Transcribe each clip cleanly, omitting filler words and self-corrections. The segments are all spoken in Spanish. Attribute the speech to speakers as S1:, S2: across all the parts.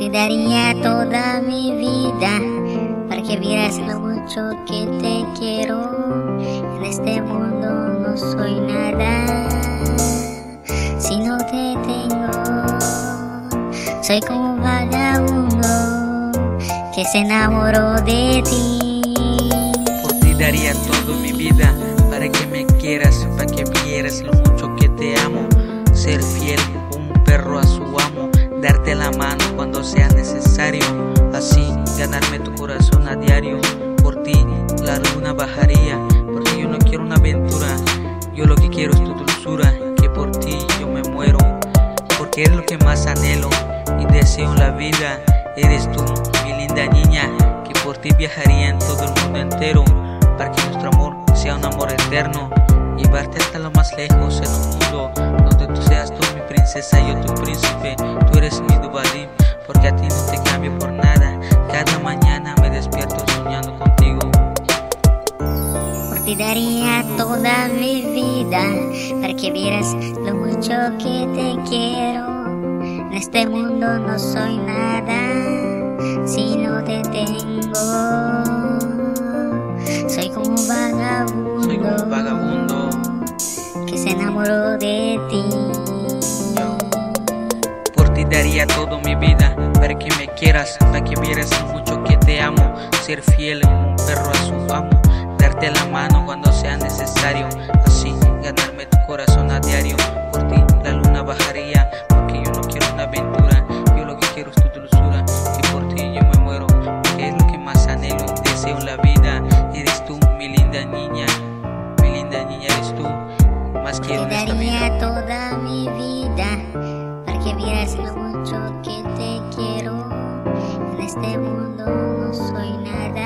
S1: daría toda mi vida para que vieras lo mucho que te quiero. En este mundo no soy nada si no te tengo. Soy como un vagabundo que se enamoró de ti.
S2: Por ti daría toda mi vida para que me quieras, para que vieras lo mucho que te amo. Ser fiel como un perro a su amo, darte la mano cuando sea necesario, así ganarme tu corazón a diario. Por ti la luna bajaría, porque yo no quiero una aventura, yo lo que quiero es tu dulzura, que por ti yo me muero, porque eres lo que más anhelo y deseo en la vida. Eres tú, mi linda niña, que por ti viajaría en todo el mundo entero, para que nuestro amor sea un amor eterno, llevarte hasta lo más lejos en un mundo donde tú seas tú mi princesa y yo tu príncipe. Tú eres mi Dubalim, porque a ti no te cambio por nada. Cada mañana me despierto soñando contigo.
S1: Por ti daría toda mi vida para que vieras lo mucho que te quiero. En este mundo no soy nada si no te tengo. Soy como un vagabundo que se enamoró de ti.
S2: Por ti daría toda mi vida para que me quieras, para que vieras lo mucho que te amo. Ser fiel como un perro a su amo, darte la mano cuando sea necesario, así ganarme tu corazón a diario. Por ti la luna bajaría, porque yo no quiero una aventura, yo lo que quiero es tu dulzura, que por ti yo me muero, porque es lo que más anhelo y deseo en la vida. Eres tú, mi linda niña eres tú, más quiero en esta vida.
S1: Daría toda mi vida para que vieras lo mucho que te quiero. En este mundo no soy nada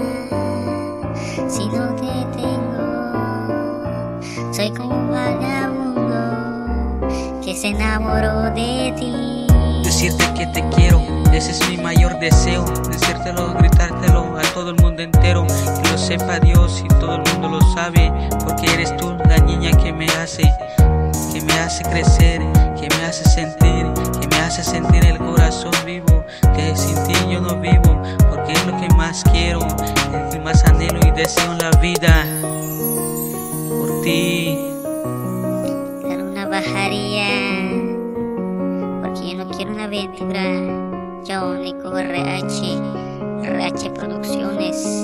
S1: si no te tengo. Soy como un vagabundo que se enamoró de ti.
S2: Decirte que te quiero, ese es mi mayor deseo. Decírtelo, gritártelo a todo el mundo entero, que lo sepa Dios y todo el mundo lo sabe, porque eres tú la niña que me hace crecer, que me hace sentir el corazón vivo, que sin ti yo no vivo, porque es lo que más quiero, el que más anhelo y deseo en la vida. Por ti
S1: La luna bajaría, porque yo no quiero una aventura. Yo, Nico RH Producciones.